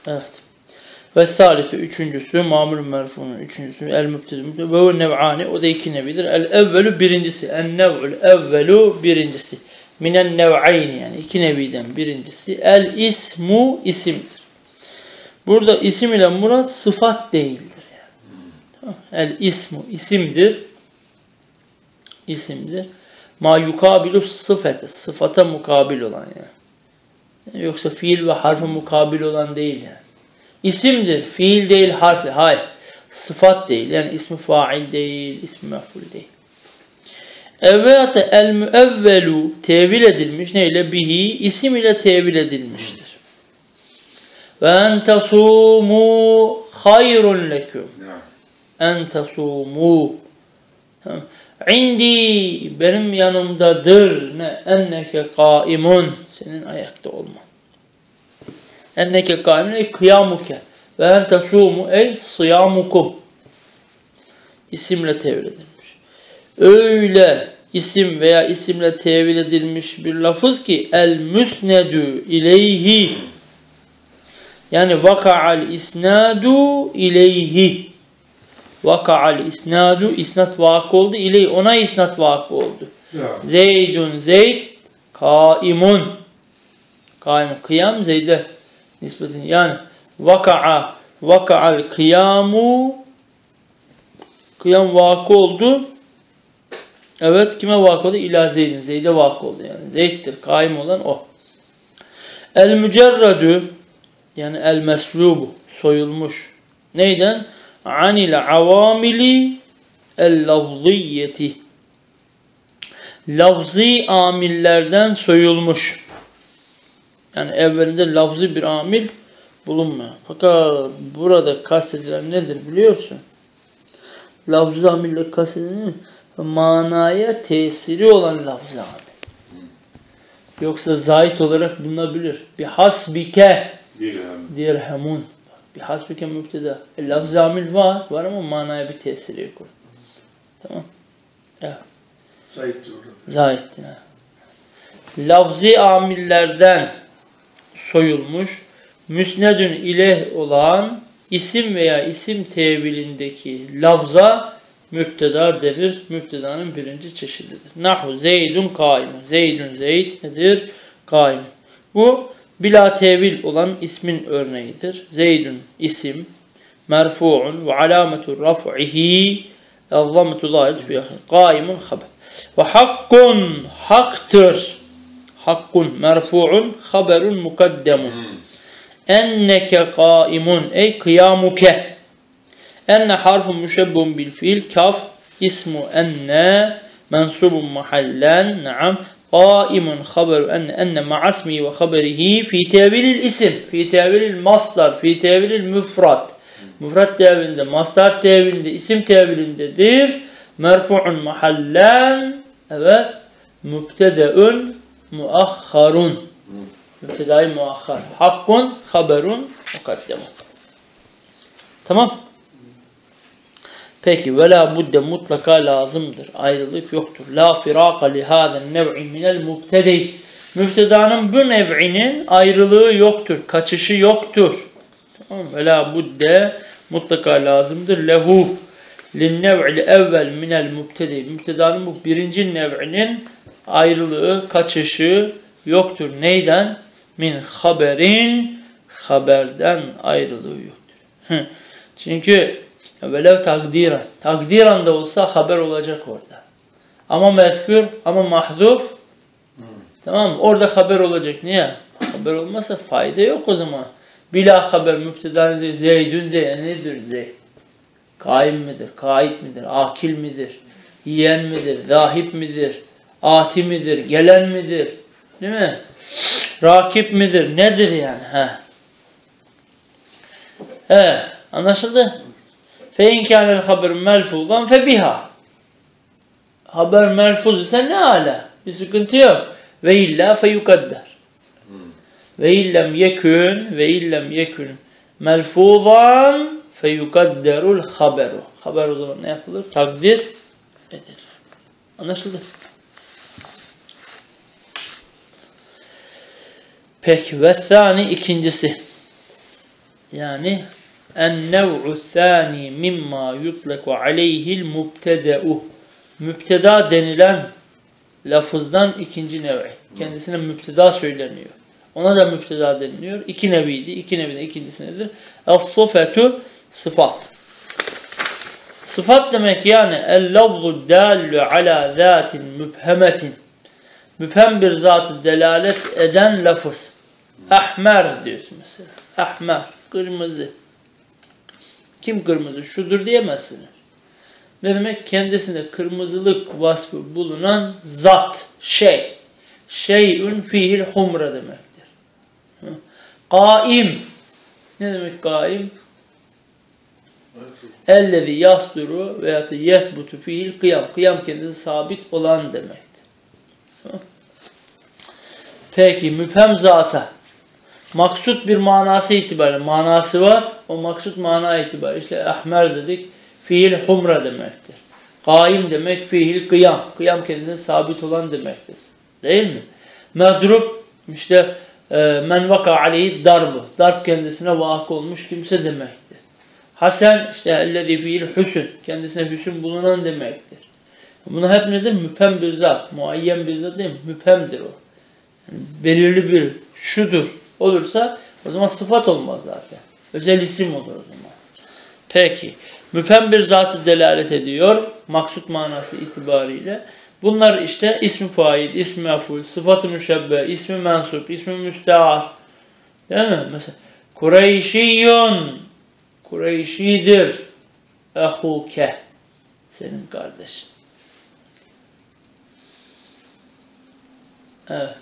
Evet. Ve salisi üçüncüsü, mamul merfunun üçüncüsü, el mübtedü ve o nev'ani, o da iki nevidir. El evvelu birincisi, en nev'ul evvelu birincisi. Minen nev'ayni, yani iki neviden birincisi. El ismu isimdir. Burada isim ile murat sıfat değildir. Yani. Tamam. El ismu isimdir. İsimdir. Ma yukabilu sıfete, sıfata mukabil olan yani. Yoksa fiil ve harfi mukabil olan değil yani. İsimdir, fiil değil, harfi, hayır. Sıfat değil, yani ismi fail değil, ismi mef'ul değil. Evvete el müevvelu tevil edilmiş neyle? Bihi, isim ile tevil edilmiştir. Ve en tasumu hayrun leküm. En tasumu. İndi, benim yanımdadır. Ne? Enneke kaimun. Senin ayakta olman. Enneke kaimun ey kıyamuke. Ve en tasumu ey sıyamukum. İsimle tevil edilmiş. Öyle isim veya isimle tevil edilmiş bir lafız ki el müsnedü ileyhi. Yani vaka'al isnadu ileyhi. Vaka'al isnadu, isnat vakı oldu. İleyhi, ona isnat vakı oldu. Zeydun zeyd kaimun. Kaimun, kıyam zeyde nispetini. Yani vaka'al kıyamu, kıyam vakı oldu. Evet, kime vakı oldu? İlâ zeydin, zeyde vakı oldu yani. Zeyddir, kaim olan o. El mücerradü, yani el meslubu, soyulmuş. Neyden? Anil avamili el lafziyeti. Lafzi amillerden soyulmuş. Yani evvelinde lafzi bir amil bulunmuyor. Fakat burada kastedilen nedir biliyorsun? Lafzi amille kastedilen manaya tesiri olan lafzi amil. Yoksa zahit olarak bulunabilir. Bihasbike dirhemun. Bihasbike mübteda. Lafz-ı amil var ama manaya bir tesiri yok. Tamam. Evet. Zahittir. Lafz-ı amillerden soyulmuş, müsnedün ileh olan isim veya isim tevilindeki lafza mübteda denir. Mübtedanın birinci çeşididir. Nahu zeydun kaimun. Zeydun zeyd nedir? Kaimun. Bu bila tevil olan ismin örneğidir. Zeydun isim, merfu'un ve alametu raf'ihi el-zammetu zahir fi ahir. Kaimun haber. Ve hakkun haktır. Hakkun merfu'un haberun mukaddemun. Enneke kaimun ey kıyamuke. Enne harfun müşebbun bil fiil kaf ismu enne mensubun mahallen naam qaimun haberu enne ma'asmi ve haberihi fi tevilil isim fi tevilil masdar fi tevilil müfrat müfrat tevilinde masdar tevilinde isim tevilindedir merfu'un mahallen evet mübtedeun muahharun mübtedai muahhar hakkun haberun mukaddemun. Tamam. Peki ve la budde mutlaka lazımdır. Ayrılık yoktur. La firaka li hâzen nev'i minel mubtedi. Mübtedanın bu nev'inin ayrılığı yoktur. Kaçışı yoktur. Tamam. Ve la budde mutlaka lazımdır. Lehu lin nev'il evvel minel mubtedi. Mübtedanın bu birinci nev'inin ayrılığı, kaçışı yoktur. Neyden? Min haberin, haberden ayrılığı yoktur. Çünkü velev takdiren. Takdiren de olsa haber olacak orada. Ama mezkür, ama mahzuf. Tamam mı? Orada haber olacak. Niye? Haber olmasa fayda yok o zaman. Bila haber müptedan zeydün nedir zeyd? Kaim midir? Kait midir? Akil midir? Yiyen midir? Zahip midir? Ati midir? Gelen midir? Değil mi? Rakip midir? Nedir yani? Anlaşıldı? فَاِنْ كَانَ الْخَبَرُ مَلْفُوظًا فَبِهَا. Haber melfuz ise ne ala? Bir sıkıntı yok. Ve illa feyukadder. Ve illem yekün melfuzan feyukadderul haberu. Haber o zaman ne yapılır? Takdir edilir. Anlaşıldı? Peki ve sani ikincisi. Yani en-nev'u thani mimma yutlaku aleyhil mubteda'u. Mübteda denilen lafızdan ikinci nev'i. Kendisine mübteda söyleniyor. Ona da mübteda deniliyor. İki neviydi. İki neviden ikincisi nedir? Es-sıfetu, sıfat. Sıfat demek yani el-lafzu dallu ala zatin mübhemetin. Müphem bir zatı delalet eden lafız. Ahmer diyorsun mesela. Ahmer, kırmızı. Kim kırmızı? Şudur diyemezsin. Ne demek? Kendisinde kırmızılık vasfı bulunan zat, şey. Şey'ün fihil humra demektir. Kaim. Ne demek kaim? Ellezî yasduru veya yesbutu fihil kıyam. Kıyam kendisi sabit olan demektir. Peki müphem zata maksut bir manası itibariyle manası var. O maksut mana itibariyle işte ahmer dedik. Fiil humra demektir. Kaim demek fiil kıyam. Kıyam kendisine sabit olan demektir. Değil mi? Medrub işte men vaka aleyhi darbu. Darb kendisine vakı olmuş kimse demektir. Hasen işte ellezî fiil hüsn. Kendisine hüsn bulunan demektir. Buna hep nedir? Müphem bir zat. Muayyen bir zat değil mi? Müphemdir o. Yani belirli bir şudur olursa o zaman sıfat olmaz zaten. Özel isim olur o zaman. Peki. Müphem bir zatı delalet ediyor. Maksut manası itibariyle. Bunlar işte ismi fail, ismi mef'ul, sıfat-ı müşebbe, ismi mensup, ismi müstear. Değil mi? Mesela Kureyşiyyun. Kureyşidir. Ehuke. Senin kardeşin. Evet.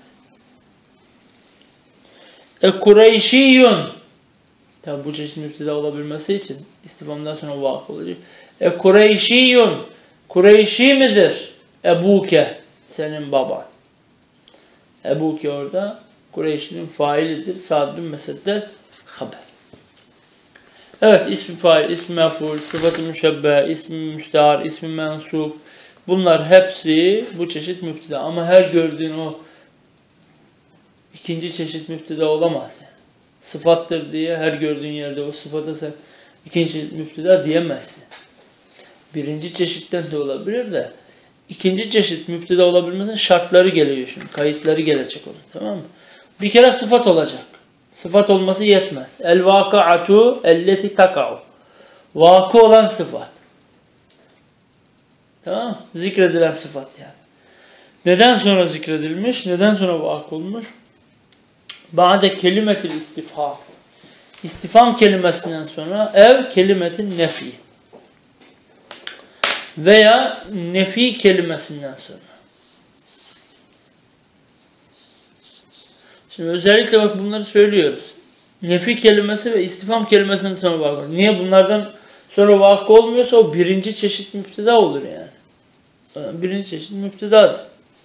Kureyşiyyun. Tabi bu çeşit müpteda olabilmesi için istifamdan sonra vakıf olacak. Kureyşiyyun. Kureyşi midir? Ebuke. Senin baban. Ebuke orada Kureyş'in failidir. Sadun mesedde haber. Evet, ismi fail, ismi mef'ul, sıfat-ı müşebbe, ismi müstehar, ismi mensup. Bunlar hepsi bu çeşit müpteda. Ama her gördüğün o ikinci çeşit müpteda olamaz. Yani. Sıfattır diye her gördüğün yerde o sıfata sen ikinci çeşit müpteda diyemezsin. Birinci çeşitten de olabilir de ikinci çeşit müpteda olabilmesinin şartları geliyor şimdi. Kayıtları gelecek onun. Tamam mı? Bir kere sıfat olacak. Sıfat olması yetmez. El vakıatu elleti taka'u. Vakı olan sıfat. Tamam mı? Zikredilen sıfat yani. Neden sonra zikredilmiş? Neden sonra vakı olmuş? Ba'de kelimetil istifham. İstifham kelimesinden sonra ev kelimetin nefi. Veya nefi kelimesinden sonra. Şimdi özellikle bak bunları söylüyoruz. Nefi kelimesi ve istifham kelimesinden sonra vakı. Niye bunlardan sonra vakı olmuyorsa o birinci çeşit müpteda olur yani. Birinci çeşit müptedadır.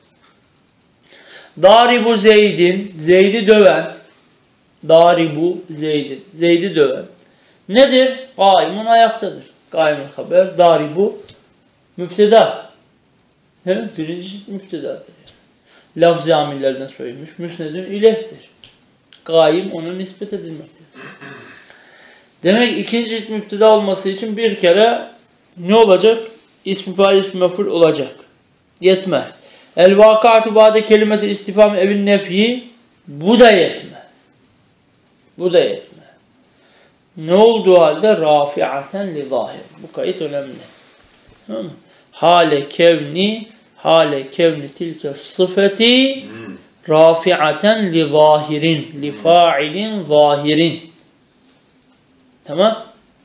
Daribu Zeydin, Zeyd'i döven. Daribu Zeydin, Zeyd'i döven. Nedir? Kaimun ayaktadır. Kaimun haber, daribu müpteda. Birinci çeşit müptedadır. Lafz-ı amillerden soyulmuş. Müsnedün ilehtir. Kaim ona nispet edilmektedir. Demek ikinci çeşit müpteda olması için bir kere ne olacak? İsmi fail, ismi mef'ul olacak. Yetmez. El vakâtu ba'de kelimetil istifham evin nefyi. Bu da yetmez. Bu da yetmez. Ne olduğu halde rafi'aten li zahir. Bu kayıt önemli. Tamam mı? Hale kevni tilke sıfeti rafi'aten li zahirin. Li fa'ilin zahirin. Tamam.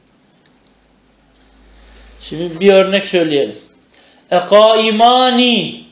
Şimdi bir örnek söyleyelim. Ekaimani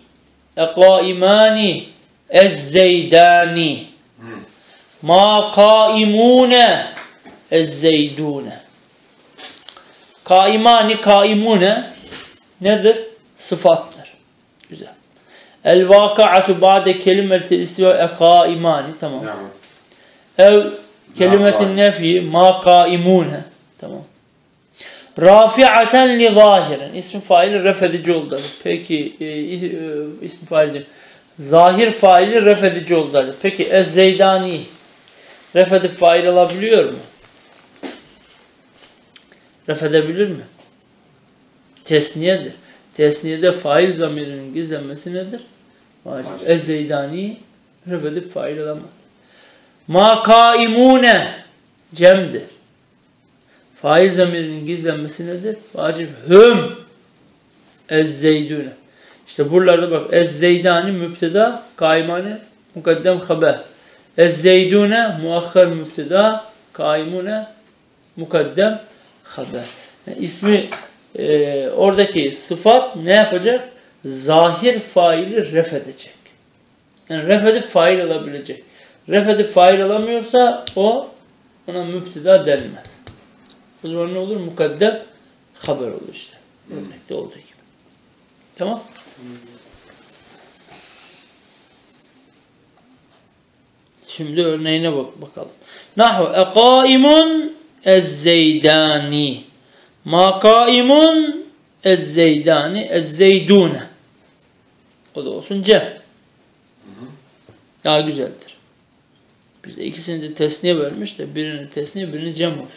ez-zeydani ma kaimune ez-zeydune. Kaimani, kaimune nedir? Sıfattır. Güzel. El-vaka'atu ba'de kelimetil istiva ekaimani. Tamam. Ev kelimetin nefi ma kaimune. Tamam. Rafi'aten li zahirin. İsmi faili refedici oldu. Peki ismi faili zahir faili refedici oldu. Peki ez-zeydani refedip fail alabiliyor mu? Ref edebilir mi? Tesniyedir. Tesniyede fail zamirinin gizlenmesi nedir? Vacip. Ez-Zeydani ref edip fail olamaz. Ma kaimune cemdir. Fail zamirinin gizlenmesi nedir? Vacip. Hüm ez-Zeydune. İşte buralarda bak. Ez-Zeydani müpteda, kaimane mukaddem haber. Ez-Zeydune muakhar müpteda, kaimune mukaddem haber. Yani ismi oradaki sıfat ne yapacak? Zahir faili ref edecek. Yani ref edip fail alabilecek. Ref edip fail alamıyorsa ona müpteda denmez. O zaman ne olur? Mukaddem haber olur işte. Örnekte olduğu gibi. Tamam? Şimdi örneğine bakalım. Nahu ekaimun ez-Zeydani. Ma kaimun ez-Zeydani ez-Zeydune. O da olsun cem. Daha güzeldir. Bizde ikisini de tesniye vermiş de birini tesniye birini cem olsun.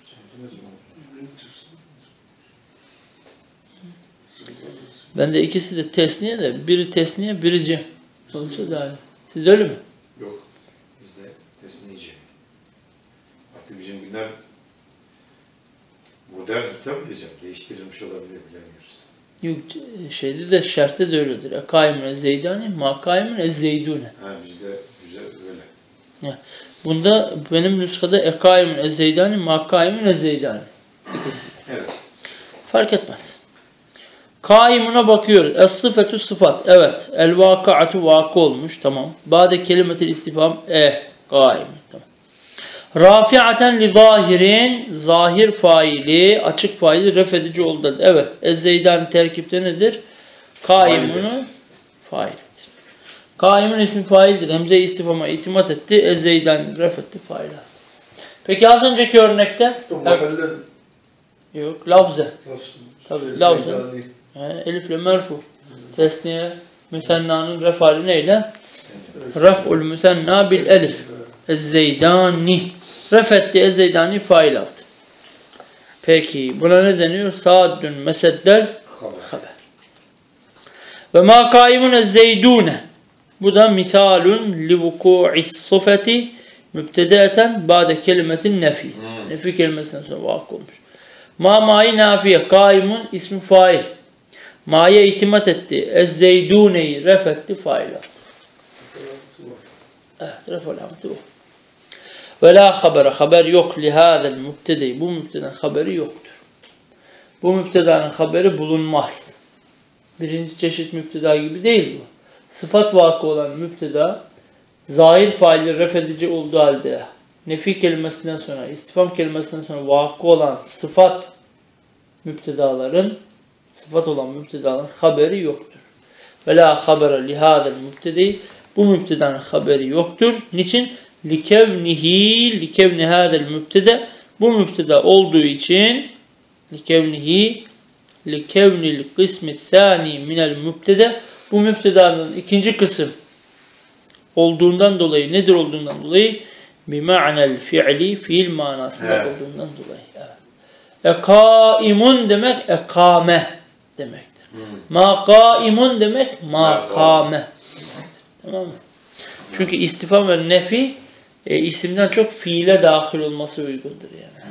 Bende ikisi de tesniye de biri tesniye biri cem. Olursa daha iyi. Siz öyle mi? Yok. Bizde tesniye cem. Artık bizim günler modern tabi diyeceğim. Değiştirilmiş olabilir bilemiyoruz. Yok şeyde de şerhte de öyledir. Ekaimun ez-Zeydani, ma kaimun ez-Zeydune. Ha bizde güzel öyle. Ya, bunda benim nüshada ekaimun ez-Zeydani, ma kaimun ez-Zeydani. Evet. Fark etmez. Kaimuna bakıyoruz. Es-sıfetü sıfat. Evet. El-vakıatu vakı olmuş. Tamam. Ba'de kelimetil istifham kaim. Tamam. Rafi'aten li zahirin. Zahir faili, açık faili ref edici oldu. Evet. Ez-Zeydani terkipte nedir? Kaimunu faildir. Kaimun ismi faildir. Hemze-i istifhama itimat etti. Ez-Zeydani ref etti fail. Peki az önceki örnekte yok. Lafze. Tabii lafze. Elifle merfu. Tesniye müsennanın ref hali neyle? Ref'ul müsenna bil elif. Ez-Zeydani. Ref etti Ez-Zeydani fail aldı. Peki buna ne deniyor? Sa'dün meseddel haber. Ve ma kaimun ez-Zeydune. Bu da misalun li vuku'is sıfati mübtedaeten ba'de kelimetin nefi. Nefi kelimesinden sonra vakı olmuş. Ma'yı nafiye. Kaimun ismi fail. Ma'ya itimat etti. Ez-Zeydune'yi ref etti fail aldı. Evet, ref alameti bu. Ve la habere. Haber yok lihâzel mübtede. Bu mübtedanın haberi yoktur. Bu mübtedanın haberi bulunmaz. Birinci çeşit mübteda gibi değil bu. Sıfat vakı olan mübteda zahir faili ref edici olduğu halde nefi kelimesinden sonra, istifham kelimesinden sonra vakı olan sıfat olan mübtedaların haberi yoktur. Ve la habere lihâzel mübtede. Bu mübtedanın haberi yoktur. Niçin? Likevni hâzel mübtede. Bu mübteda olduğu için likevnil kısmi thâni minel mübtede. Bu mübtedanın ikinci kısım olduğundan dolayı, nedir olduğundan dolayı? Bima'nel fi'li, fiil manasında olduğundan dolayı. Evet. Ekaimun demek ekame demektir. Ma kaimun demek makame. Tamam mı? Çünkü istifham ve nefi isimden çok fiile dahil olması uygundur yani.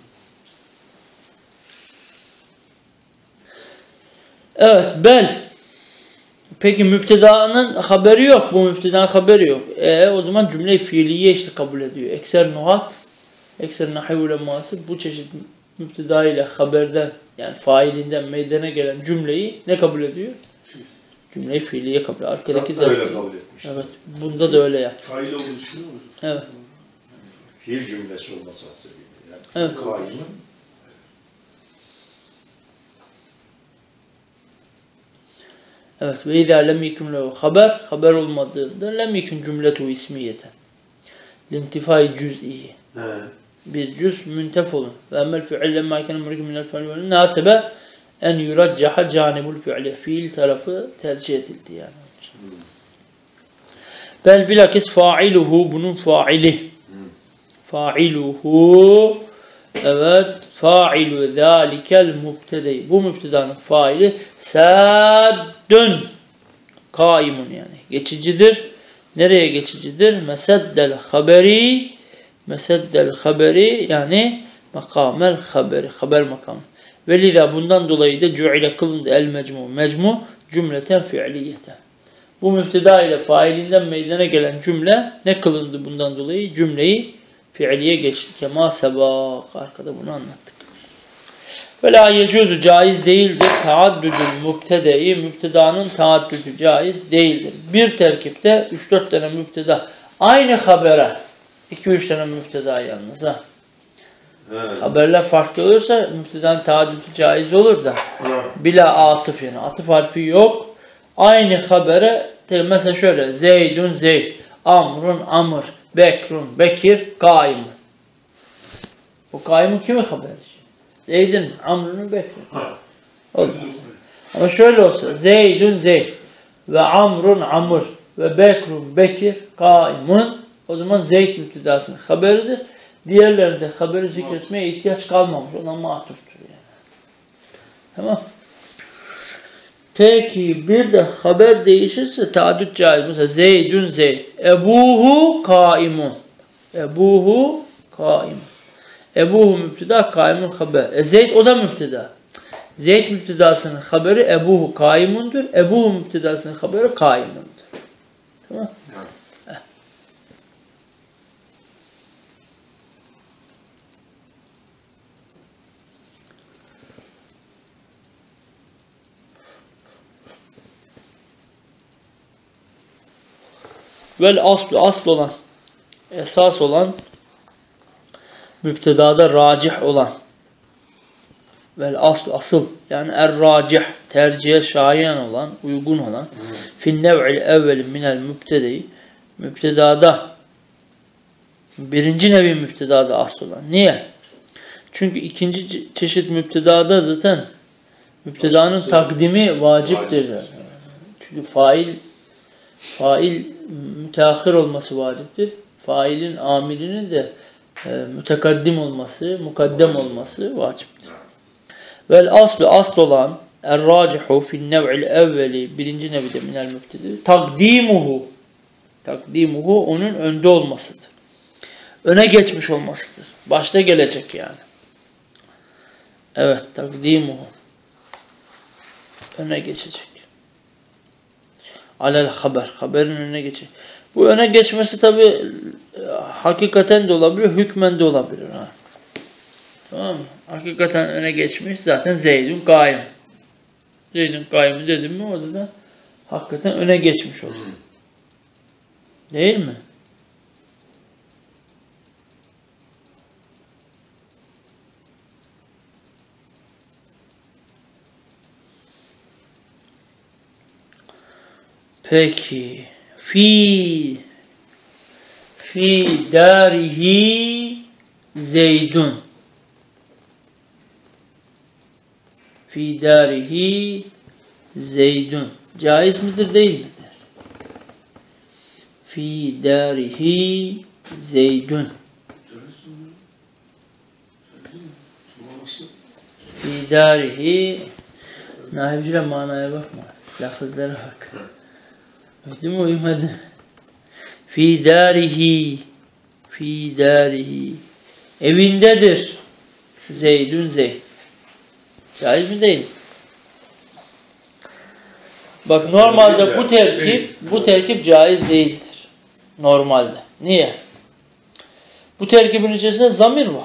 Evet, bel. Peki mübtedanın haberi yok. Bu mübtedanın haberi yok. O zaman cümle-i fiiliye işte kabul ediyor. Ekser nuhat, ekser nahiv uleması bu çeşit mübteda ile haberden yani failinden meydana gelen cümleyi ne kabul ediyor? Cümle-i fiiliye kabul ediyor. Arkadaki de öyle kabul etmiş. Evet. Bunda da öyle yap. Fail olduğunu düşünüyor musun? Evet. Fiil cümlesi olması hasebiyle. Yani evet. Kaimun. Evet. Ve izâ lem yekun lehu haber olmadığında lem yekun cümletu ismiyeten. Lintifai cüz'ihi. Bir cüz müntef olun. Ve emmel fi'il lemma kâne murikun minel fi'il ve nâsebe en yuraccaha canibul fi'le. Fiil tarafı tercih edildi yani. Bel bilakis fa'iluhu bunun faili. Fa'iluhu evet Fa'ilu zâlikel mübtede. Bu mübtedanın faili saddun. Kaimun yani. Geçicidir. Nereye geçicidir? Meseddel haberi. Meseddel haberi yani makamel haberi. Haber makamı. Velida bundan dolayı da cu'ile kılındı el mecmu. Mecmu cümleten fiiliyeten. Bu mübteda ile failinden meydana gelen cümle ne kılındı bundan dolayı? Cümleyi fiiliye geçti. Kema sebak. Arkada bunu anlattık. Ve la yecuzu caiz değildir. Taaddüdül mübtede-i mübtedanın taaddüdü caiz değildir. Bir terkipte 3-4 tane mübteda aynı habere 2-3 tane mübteda yalnız ha. Evet. Haberler farklı olursa mübtedanın taaddüdü caiz olur da bila atıf yani atıf harfi yok. Aynı habere mesela şöyle Zeydun Zeyd, Amrun Amr, Bekrun Bekir, Kaimun. Bu Kaimun kimin haberi? Zeyd'in, Amr'un, Bekir'in. Olmaz. Ama şöyle olsa Zeydun Zeyd ve Amrun Amr ve Bekrun Bekir, Kaimun. O zaman Zeyd müptedasının haberidir. Diğerlerinde haberi zikretmeye ihtiyaç kalmamış. Ona matuftur yani. Tamam. Peki bir de haber değişirse taaddüt caiz. Mesela Zeydun Zeyd. Ebuhu kaimun. Ebuhu kaimun. Ebuhu müpteda, kaimun haber. Zeyd o da müpteda. Zeyd müptedasının haberi ebuhu kaimundur. Ebuhu müptedasının haberi kaimundur. Tamam? Vel asl olan, esas olan, müptedada racih olan, vel asıl yani er-racih, tercihe şayan olan, uygun olan, fin nev'il evveli minel mübtedeyi, müptedada, birinci nevi müptedada asıl olan. Niye? Çünkü ikinci çeşit müptedada zaten müptedanın takdimi vaciptir. Çünkü fail müteahhir olması vaciptir. Failin amilinin de mütekaddim olması, mukaddem olması vaciptir. Vel asl olan er-racihu fi'n nev'il evveli birinci nevide minel mübtede takdimuhu onun önde olmasıdır. Öne geçmiş olmasıdır. Başta gelecek yani. Evet, takdimuhu öne geçecek. Alel haber. Haberin önüne geçecek. Bu öne geçmesi tabi hakikaten de olabilir, hükmen de olabilir. Ha. Tamam mı? Hakikaten öne geçmiş zaten Zeydun kaim. Zeydun kaim dedim mi orada da hakikaten öne geçmiş olur. Değil mi? Peki fi darihi Zeydun. Fi darihi Zeydun. Caiz midir değil midir? Fi darihi Zeydun. Fi darihi nahivcile manaya bakma. Lafızlara bak. Uydu mu uymadı? Fi darihi evindedir Zeydun Zeyd. Caiz mi değil? Bak normalde bu terkip caiz değildir. Normalde. Niye? Bu terkibin içerisinde zamir var.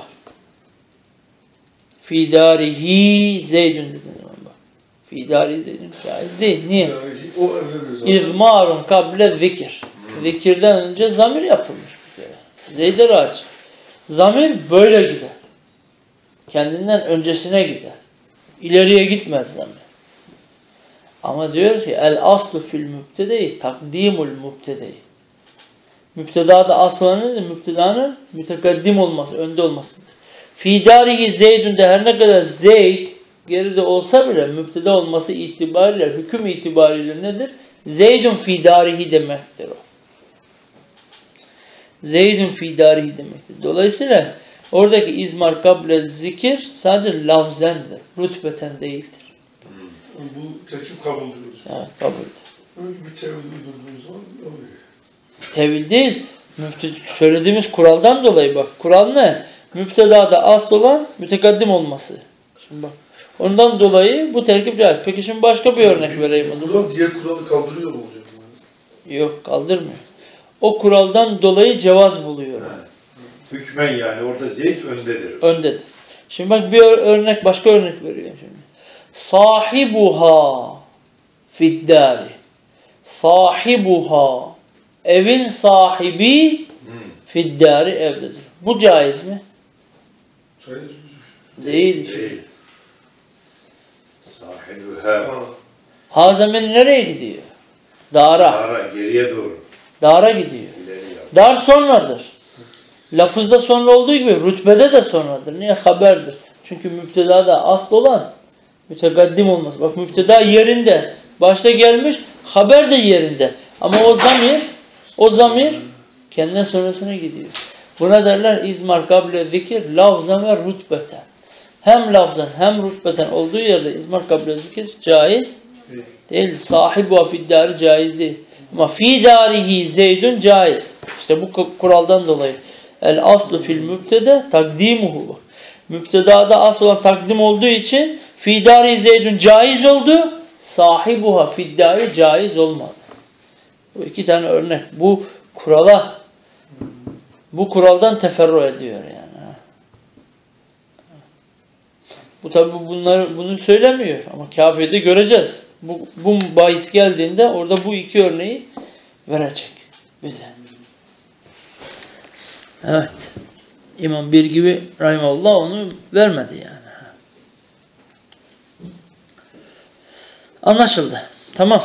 Fi darihi Zeydun dediğin zaman bak. Fi darihi Zeydun caiz değil. Niye? İzmarun kable zikir. Zikirden önce zamir yapılmış bir kere. Zeyd-i raci. Zamir böyle gider. Kendinden öncesine gider. İleriye gitmez zamir. Ama diyor ki el aslu fil mübtede-i takdimul mübtede-i. Mübtedada asıl olan nedir? Mübtedanın mütekaddim olması, önde olmasıdır. Fi darihi Zeydun de her ne kadar Zeyd geride olsa bile mübteda olması itibariyle, hüküm itibariyle nedir? Zeydun fi darihi demektir o. Zeydun fi darihi demektir. Dolayısıyla Oradaki izmar kable zikir sadece lafzendir. Rütbeten değildir. Bu tekip kabul ediyoruz. Evet, kabuldür. Öyle bir tevhid uydurduğumuz zaman oluyor. Tevil değil. Söylediğimiz kuraldan dolayı bak. Kural ne? Müptedada asıl olan mütekaddim olması. Şimdi bak. Ondan dolayı bu terkip caiz. Peki şimdi başka bir örnek vereyim. Kural diğer kuralı kaldırıyor mu hocam? Yok, kaldırmıyor. O kuraldan dolayı cevaz buluyor. Hükmen yani orada Zeyd öndedir. Öndedir. Şimdi bak bir örnek, başka örnek veriyor şimdi. Sahibuha fiddari. Sahibuha. Evin sahibi fiddari evdedir. Bu caiz mi? Caiz. Değil. Değil. Sahibuha. Ha zamin nereye gidiyor? Dara. Ara, geriye doğru. Dara gidiyor. İleri yap. Dar sonradır. Lafızda sonra olduğu gibi rütbede de sonradır. Niye? Haberdir. Çünkü müptedada asıl olan mütekaddim olması. Bak müpteda yerinde. Başta gelmiş, haber de yerinde. Ama o zamir kendine sonrasına gidiyor. Buna derler izmar kable zikir lafzan ve rütbeten. Hem lafzan hem rütbeten olduğu yerde izmar kable zikir caiz değil. Sahibu fiddari caiz değil. Ama fi darihi zeydun caiz. İşte bu kuraldan dolayı. El aslu fil mübtede takdimuhu. Mübtedada asıl olan takdim olduğu için fi darihi zeydun caiz oldu. Sahibuha fiddari caiz olmadı. Bu iki tane örnek. Bu kuraldan teferru ediyor yani. Bu tabi bunu söylemiyor ama kafirde göreceğiz. Bu bahis geldiğinde orada bu iki örneği verecek bize. Evet. İmam bir gibi rahimahullah onu vermedi yani. Anlaşıldı. Tamam.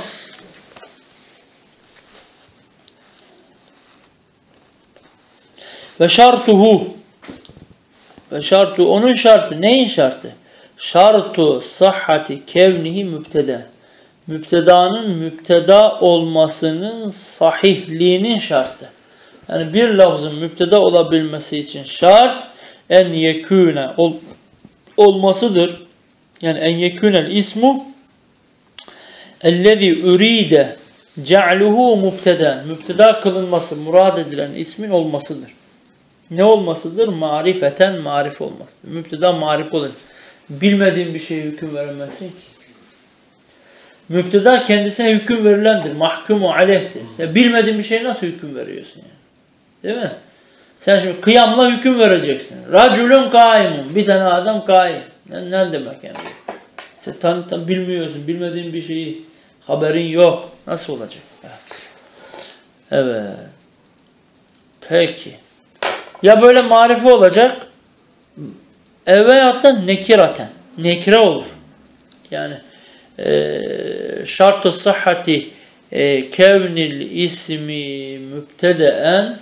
Ve şartuhu. Ve şartu onun şartı. Neyin şartı? Şartu sahhati kevnihi mübteda. Mübtedanın mübteda olmasının sahihliğinin şartı. Yani bir lafzın mübteda olabilmesi için şart en yekûne olmasıdır. Yani en yekûnel ismu ellezî ürîde ce'luhu mübteda. Mübteda kılınması, murad edilen ismin olmasıdır. Ne olmasıdır? Marifeten marif olmasıdır. Mübteda marif olur. Bilmediğin bir şeye hüküm veremezsin ki. Mübteda kendisine hüküm verilendir. Mahkumu aleyhtir. Sen bilmediğin bir şeye nasıl hüküm veriyorsun yani? Değil mi? Sen şimdi kıyamla hüküm vereceksin. Raculun kaimun. Bir tane adam kaim. Ne demek yani? Sen bilmiyorsun. Bilmediğin bir şeyi haberin yok. Nasıl olacak? Evet. Peki. Ya böyle marife olacak veyahut da nekiraten. Nekire olur. Yani şart-ı sahhati kevnil ismi mübtedeen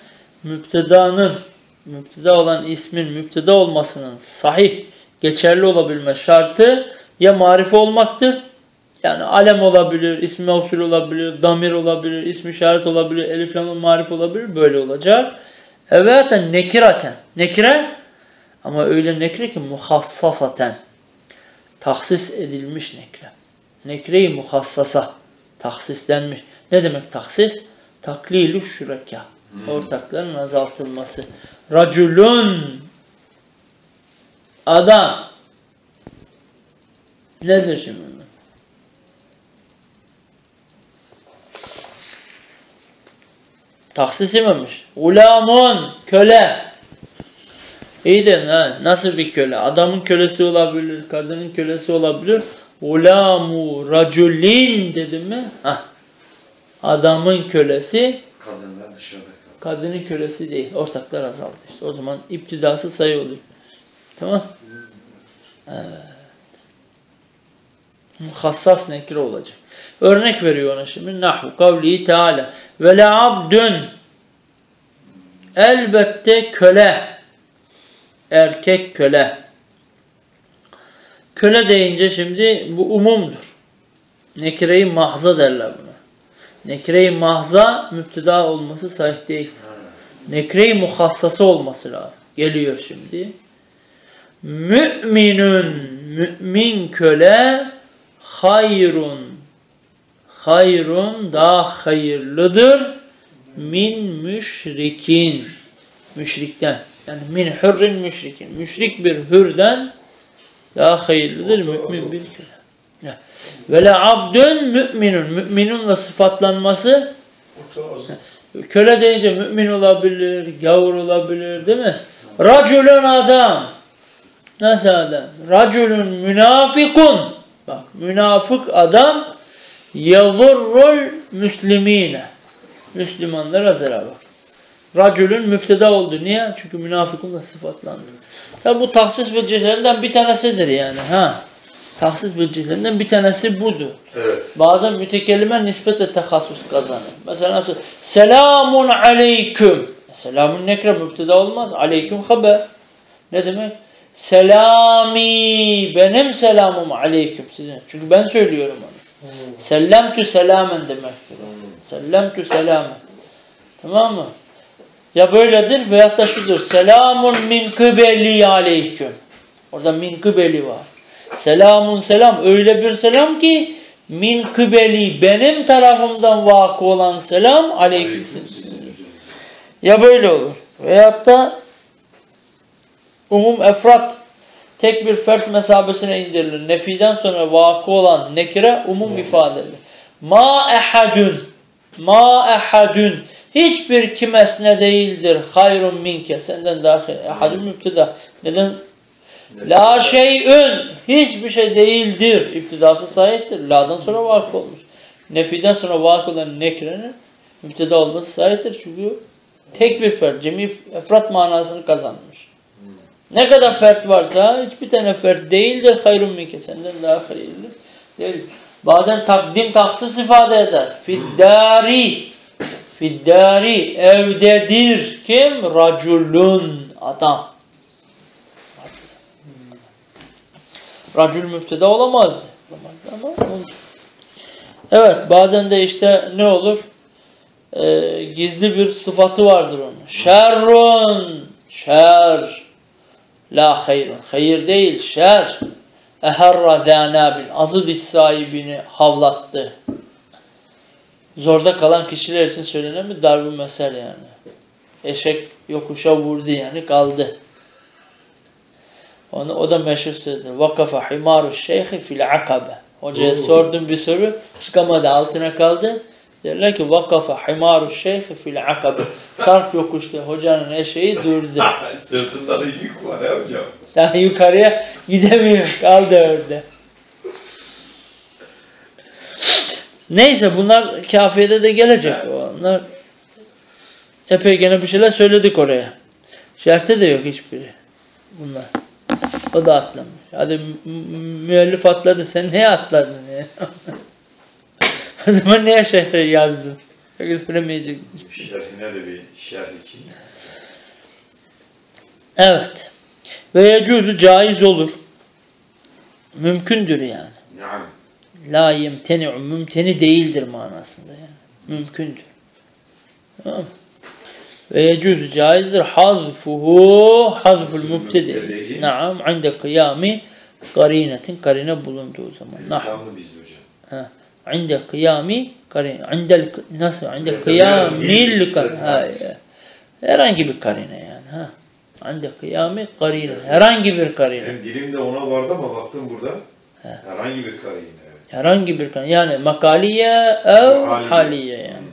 mübteda olan ismin mübteda olmasının sahih geçerli olabilme şartı ya marife olmaktır. Yani alem olabilir, ismi mevsul olabilir, damir olabilir, ismi işaret olabilir, elif lam marif olabilir. Böyle olacak. Evet, nekiraten. Nekire ama öyle nekire ki muhassasaten. Tahsis edilmiş nekre. Nekre-i muhassasa. Tahsislenmiş. Ne demek tahsis? Taklilü şüreka. Ortakların azaltılması. Raculun adam. Nedir şimdi? Tahsis edememiş. Ulamun köle. İyi de nasıl bir köle? Adamın kölesi olabilir, kadının kölesi olabilir. Ulamu raculin dedim mi? Adamın kölesi. Kadından dışarıda kaldı. Kadının kölesi değil. Ortaklar azaldı işte. O zaman iptidası sayı oluyor. Tamam? Evet. Muhassas nekre olacak. Örnek veriyor ona şimdi. Nahvu kavli teala. Ve la abdün. Elbette köle. Erkek köle. Köle deyince şimdi bu umumdur. Nekire-i mahza derler buna. Nekire-i mahza müpteda olması sahih değil. Nekre-i muhassası olması lazım. Geliyor şimdi. Müminun, mümin köle hayrun, hayrun daha hayırlıdır min müşrikin, müşrikten. Yani min hürrin müşrikin. Müşrik bir hürden daha hayırlıdır mümin bir köle. Ve le abdün müminun. Müminunla sıfatlanması köle deyince mümin olabilir, gavur olabilir değil mi? Raculun adam. Nasıl adam? Raculun münafikun. Bak münafık adam yadurrul müslimine. Müslümanlara zarar bak. Raculun müpteda oldu. Niye? Çünkü münafıkınla sıfatlandı. Ya bu tahsis vecihlerinden bir tanesidir yani. Tahsis vecihlerinden bir tanesi budur. Evet. Bazen mütekellime nispetle tehassus kazanır. Mesela nasıl? Selamun aleyküm. Selamun nekre müpteda olmaz. Aleyküm haber. Ne demek? Selami. Benim selamım aleyküm sizin. Çünkü ben söylüyorum onu. Sellemtü selamen demektir. Sellemtü selamen. Tamam mı? Ya böyledir veyahut da şudur. Selamun min kıbeli aleyküm. Orada min kıbeli var. Selamun selam. Öyle bir selam ki min kıbeli benim tarafımdan vakı olan selam aleyküm. Ya böyle olur. Veyahut da umum efrat tek bir fert mesabesine indirilir. Nefiden sonra vakı olan nekire umum ifade edilir. Ma ehadun. Ma ehadun. Hiçbir kimesine değildir. Hayrun minke. Senden dahil. Ehadun müpteda. Neden? La şeyün. Hiçbir şey değildir. İptidası sahiptir. La'dan sonra vakı olmuş. Nefiden sonra vakı olan nekrenin müpteda olması sahiptir. Çünkü tek bir fert. Cemi efrat manasını kazanmış. Ne kadar fert varsa hiçbir tane fert değildir. Hayrun minke. Senden daha hayırlı değil. Bazen takdim taksis ifade eder. Fiddari. Fiddari evdedir. Kim? Raculun. Adam. Racul müpteda olamaz. Ama olur. Evet bazen de işte ne olur? Gizli bir sıfatı vardır onun. Şerrun. Şer. La hayrun. Hayır değil. Şer. Eherra zânabil. Azı diş sahibini havlattı. Zorda kalan kişiler için söylenen bir darb-ı mesel yani. Eşek yokuşa vurdu yani kaldı. O da meşhur sözdür. Vakafa himaru şeyhi fil akabe. Hocaya sordum bir soru. Çıkamadı altına kaldı. Derler ki vakafa himaru şeyhi fil akabe. Sarp yokuşta hocanın eşeği durdu. Sırtında da yük var ya hocam. Daha yukarıya gidemiyor. Kaldı orada. Neyse bunlar kafiyede de gelecek. Onlar epey gene bir şeyler söyledik oraya. Şerhte de yok hiçbiri. Bunlar. O da atlamış. Hadi müellif atladı. Sen neye atladın ya? O zaman neye şerhe yazdın? Çok istemeyecek. Şerhine de bir şerh için. Evet. Ve yecuzu caiz olur. Mümkündür yani. Yani. La yemteni'u mümteni değildir manasında yani. Mümkündür. Tamam. Ve yecuzu caizdir. Hazfuhu hazful mübtedi. Naam. Inde kıyami karinetin karine bulunduğu zaman. Tamlı bizde hocam. Inde kıyami karine. Nasıl? Inde kıyamil karine. Herhangi bir karine yani. Inde kıyami karine. Herhangi bir karine. Benim dilimde ona vardı ama baktım burada. Herhangi bir karine. Evet. Herhangi bir karine. Yani makaliye ev haliye yani.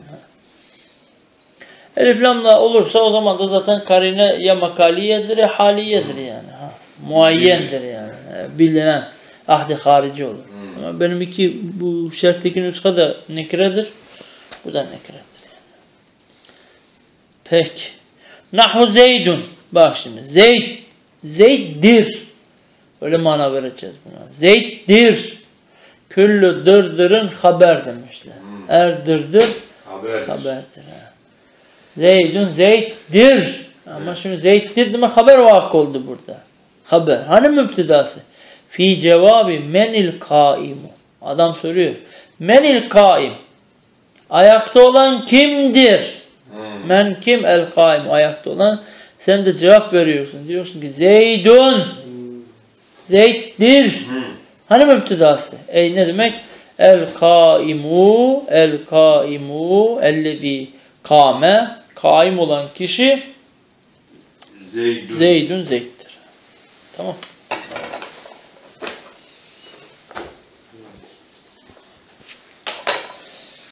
Elif lamla olursa o zaman da zaten karine ya makaliyedir ya haliyedir yani. Muayyendir yani. Bilinen ahdi harici olur. Ama benim bu şerhteki nüska da nekredir. Bu da nekredir. Yani. Peki. Nahu Zeydun. Bak şimdi. Zeyddir. Öyle mana vereceğiz buna. Zeyddir. Küllü dırdırın haber demişler. Dırdır haberdir. Zeydun Zeyddir. Ama şimdi Zeyddir değil mi? Haber vakı oldu burada. Haber. Hani müptedası? Fi cevabi menil kaimu. Adam soruyor. Menil kaim. Ayakta olan kimdir? Men kim? El kaim. Ayakta olan. Sen de cevap veriyorsun. Diyorsun ki Zeydun. Zeyddir. Hani müptedası? Ne demek? El-kaimu, el-kaimu, ellezî kâme. Kaim olan kişi Zeydun. Zeydun Zeyd'dir. Tamam.